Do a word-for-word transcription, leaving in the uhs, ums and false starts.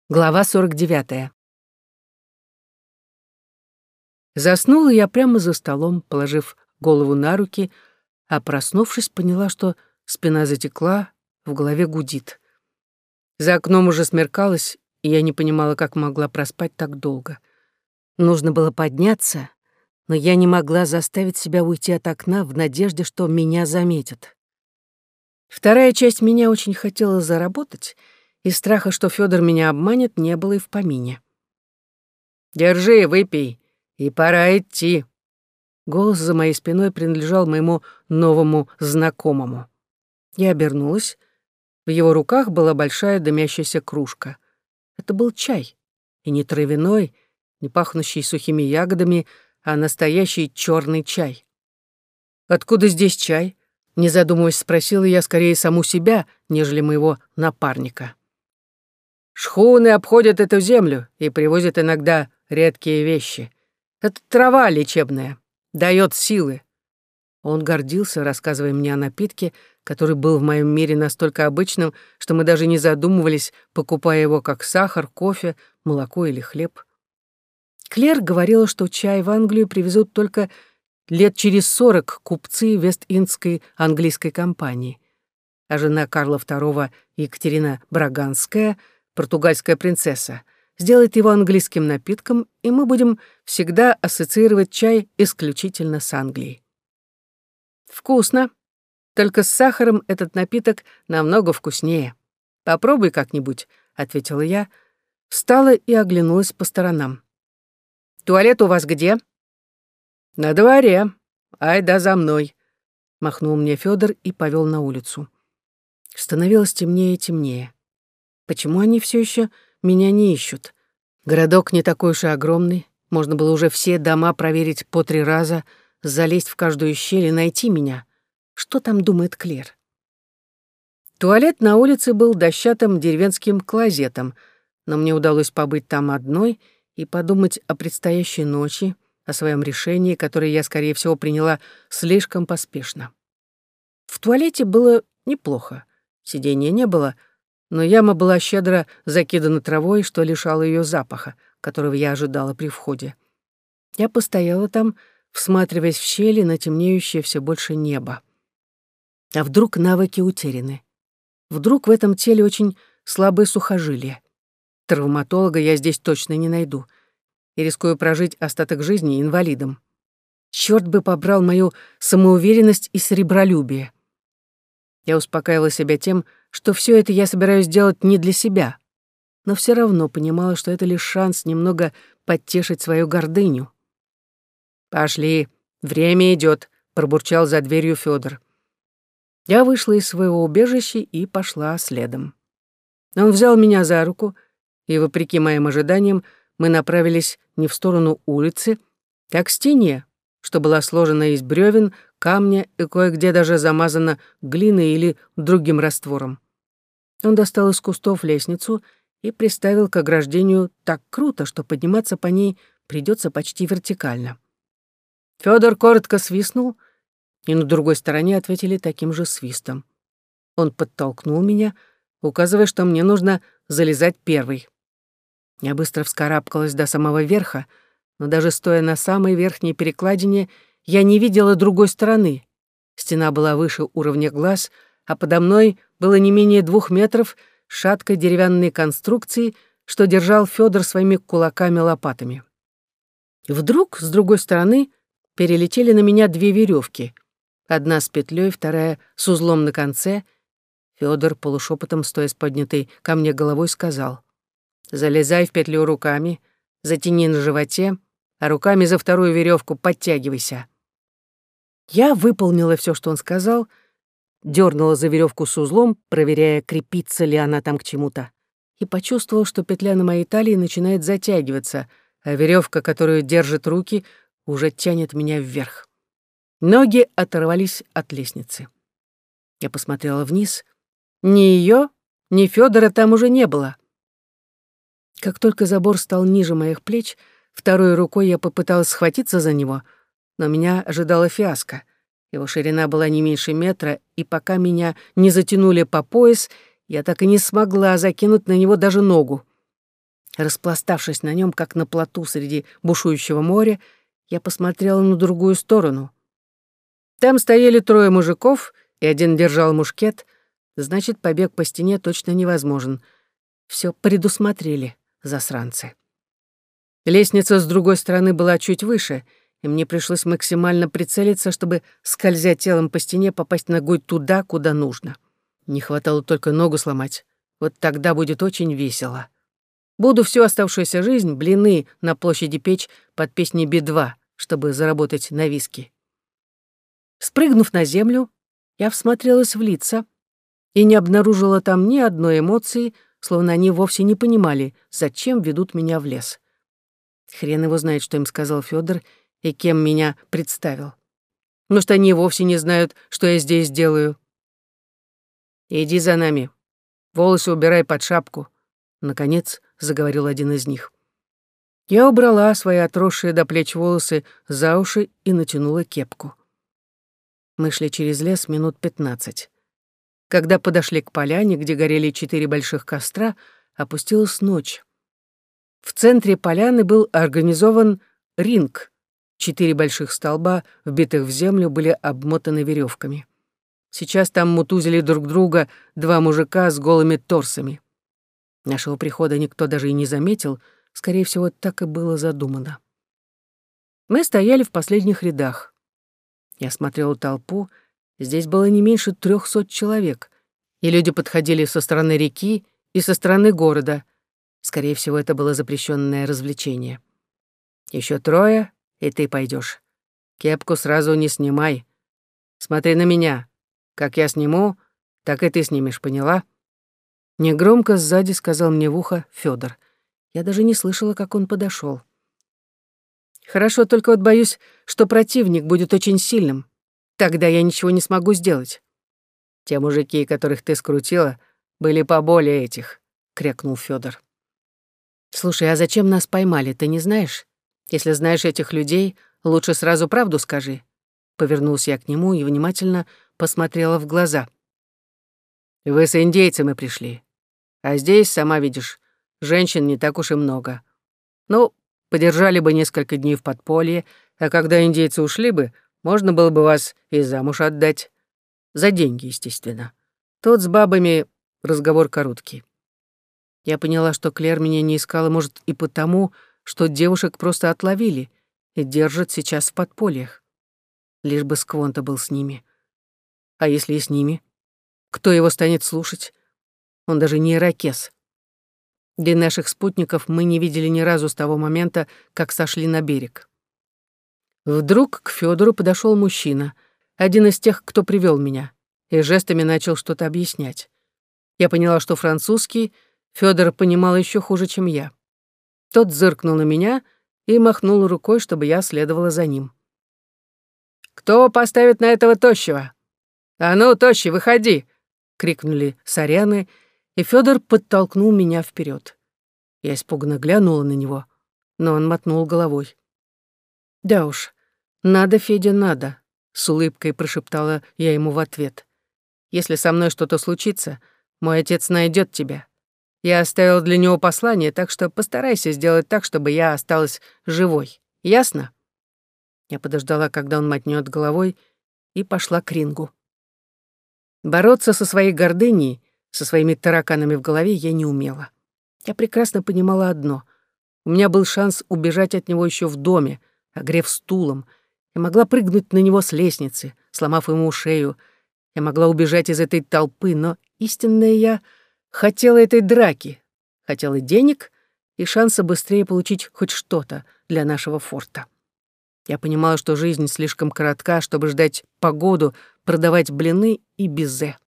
Глава сорок девятая. Заснула я прямо за столом, положив голову на руки, а проснувшись, поняла, что спина затекла, в голове гудит. За окном уже смеркалось, и я не понимала, как могла проспать так долго. Нужно было подняться, но я не могла заставить себя уйти от окна в надежде, что меня заметят. Вторая часть меня очень хотела заработать, и страха, что Фёдор меня обманет, не было и в помине. «Держи, выпей, и пора идти». Голос за моей спиной принадлежал моему новому знакомому. Я обернулась. В его руках была большая дымящаяся кружка. Это был чай. И не травяной, не пахнущий сухими ягодами, а настоящий черный чай. «Откуда здесь чай?» Не задумываясь, спросила я скорее саму себя, нежели моего напарника. «Шхуны обходят эту землю и привозят иногда редкие вещи. Это трава лечебная, дает силы». Он гордился, рассказывая мне о напитке, который был в моем мире настолько обычным, что мы даже не задумывались, покупая его как сахар, кофе, молоко или хлеб. Клер говорила, что чай в Англию привезут только лет через сорок купцы Вест-Индской английской компании, а жена Карла второго, Екатерина Браганская, португальская принцесса, сделает его английским напитком, и мы будем всегда ассоциировать чай исключительно с Англией. Вкусно, только с сахаром этот напиток намного вкуснее. Попробуй как-нибудь, ответила я, встала и оглянулась по сторонам. Туалет у вас где? На дворе. Ай да за мной, махнул мне Фёдор и повел на улицу. Становилось темнее и темнее. Почему они все еще меня не ищут? Городок не такой уж и огромный. Можно было уже все дома проверить по три раза, залезть в каждую щель и найти меня. Что там думает Клер? Туалет на улице был дощатым деревенским клозетом, но мне удалось побыть там одной и подумать о предстоящей ночи, о своем решении, которое я, скорее всего, приняла слишком поспешно. В туалете было неплохо. Сиденья не было, но яма была щедро закидана травой, что лишало ее запаха, которого я ожидала при входе. Я постояла там, всматриваясь в щели на темнеющее все больше небо. А вдруг навыки утеряны? Вдруг в этом теле очень слабые сухожилия? Травматолога я здесь точно не найду и рискую прожить остаток жизни инвалидом. Чёрт бы побрал мою самоуверенность и сребролюбие. Я успокаивала себя тем, что все это я собираюсь делать не для себя, но все равно понимала, что это лишь шанс немного подтешить свою гордыню. «Пошли, время идет», — пробурчал за дверью Фёдор. Я вышла из своего убежища и пошла следом. Он взял меня за руку, и, вопреки моим ожиданиям, мы направились не в сторону улицы, а к стене, что была сложена из бревен, камня и кое-где даже замазана глиной или другим раствором. Он достал из кустов лестницу и приставил к ограждению так круто, что подниматься по ней придется почти вертикально. Фёдор коротко свистнул, и на другой стороне ответили таким же свистом. Он подтолкнул меня, указывая, что мне нужно залезать первой. Я быстро вскарабкалась до самого верха, но даже стоя на самой верхней перекладине, я не видела другой стороны. Стена была выше уровня глаз, а подо мной было не менее двух метров шаткой деревянной конструкции, что держал Фёдор своими кулаками-лопатами. Вдруг с другой стороны перелетели на меня две веревки, одна с петлей, вторая с узлом на конце. Фёдор полушепотом, стоя с поднятой ко мне головой, сказал: «Залезай в петлю руками, затяни на животе, а руками за вторую веревку подтягивайся». Я выполнила все, что он сказал, дернула за веревку с узлом, проверяя, крепится ли она там к чему-то, и почувствовала, что петля на моей талии начинает затягиваться, а веревка, которую держат руки, уже тянет меня вверх. Ноги оторвались от лестницы. Я посмотрела вниз. Ни ее, ни Фёдора там уже не было. Как только забор стал ниже моих плеч, второй рукой я попыталась схватиться за него, но меня ожидала фиаско. Его ширина была не меньше метра, и пока меня не затянули по пояс, я так и не смогла закинуть на него даже ногу. Распластавшись на нем, как на плоту среди бушующего моря, я посмотрела на другую сторону. Там стояли трое мужиков, и один держал мушкет, значит, побег по стене точно невозможен. Все предусмотрели, засранцы. Лестница с другой стороны была чуть выше, и мне пришлось максимально прицелиться, чтобы, скользя телом по стене, попасть ногой туда, куда нужно. Не хватало только ногу сломать. Вот тогда будет очень весело. Буду всю оставшуюся жизнь блины на площади печь под песни Би-два, чтобы заработать на виски. Спрыгнув на землю, я всмотрелась в лица и не обнаружила там ни одной эмоции, словно они вовсе не понимали, зачем ведут меня в лес. Хрен его знает, что им сказал Фёдор и кем меня представил. Может, они вовсе не знают, что я здесь делаю. «Иди за нами. Волосы убирай под шапку», — наконец заговорил один из них. Я убрала свои отросшие до плеч волосы за уши и натянула кепку. Мы шли через лес минут пятнадцать. Когда подошли к поляне, где горели четыре больших костра, опустилась ночь. В центре поляны был организован ринг. Четыре больших столба, вбитых в землю, были обмотаны веревками. Сейчас там мутузили друг друга два мужика с голыми торсами. Нашего прихода никто даже и не заметил, скорее всего, так и было задумано. Мы стояли в последних рядах. Я смотрела толпу, здесь было не меньше трехсот человек, и люди подходили со стороны реки и со стороны города. Скорее всего, это было запрещенное развлечение. Еще трое, и ты пойдешь. Кепку сразу не снимай. Смотри на меня. Как я сниму, так и ты снимешь, поняла? Негромко сзади сказал мне в ухо Фёдор. Я даже не слышала, как он подошел. Хорошо, только вот боюсь, что противник будет очень сильным. Тогда я ничего не смогу сделать. Те мужики, которых ты скрутила, были поболее этих, крякнул Фёдор. Слушай, а зачем нас поймали, ты не знаешь? Если знаешь этих людей, лучше сразу правду скажи. Повернулся я к нему и внимательно посмотрела в глаза. Вы с индейцами пришли. А здесь, сама видишь, женщин не так уж и много. Ну, подержали бы несколько дней в подполье, а когда индейцы ушли бы, можно было бы вас и замуж отдать. За деньги, естественно. Тут с бабами разговор короткий. Я поняла, что Клэр меня не искала, может, и потому, что девушек просто отловили и держат сейчас в подпольях. Лишь бы Сквонта был с ними. А если и с ними? Кто его станет слушать? Он даже не ирокез. Для наших спутников мы не видели ни разу с того момента, как сошли на берег. Вдруг к Фёдору подошел мужчина, один из тех, кто привел меня, и жестами начал что-то объяснять. Я поняла, что французский Фёдор понимал еще хуже, чем я. Тот зыркнул на меня и махнул рукой, чтобы я следовала за ним. «Кто поставит на этого тощего? А ну, тощий, выходи!» — крикнули соряны, и Фёдор подтолкнул меня вперед. Я испуганно глянула на него, но он мотнул головой. «Да уж, надо, Федя, надо», — с улыбкой прошептала я ему в ответ. «Если со мной что-то случится, мой отец найдет тебя. Я оставил для него послание, так что постарайся сделать так, чтобы я осталась живой. Ясно?» Я подождала, когда он мотнет головой, и пошла к рингу. Бороться со своей гордыней, со своими тараканами в голове я не умела. Я прекрасно понимала одно. У меня был шанс убежать от него еще в доме, огрев стулом. Я могла прыгнуть на него с лестницы, сломав ему шею. Я могла убежать из этой толпы, но истинная я хотела этой драки, хотела денег и шанса быстрее получить хоть что-то для нашего форта. Я понимала, что жизнь слишком коротка, чтобы ждать погоду, продавать блины и безе.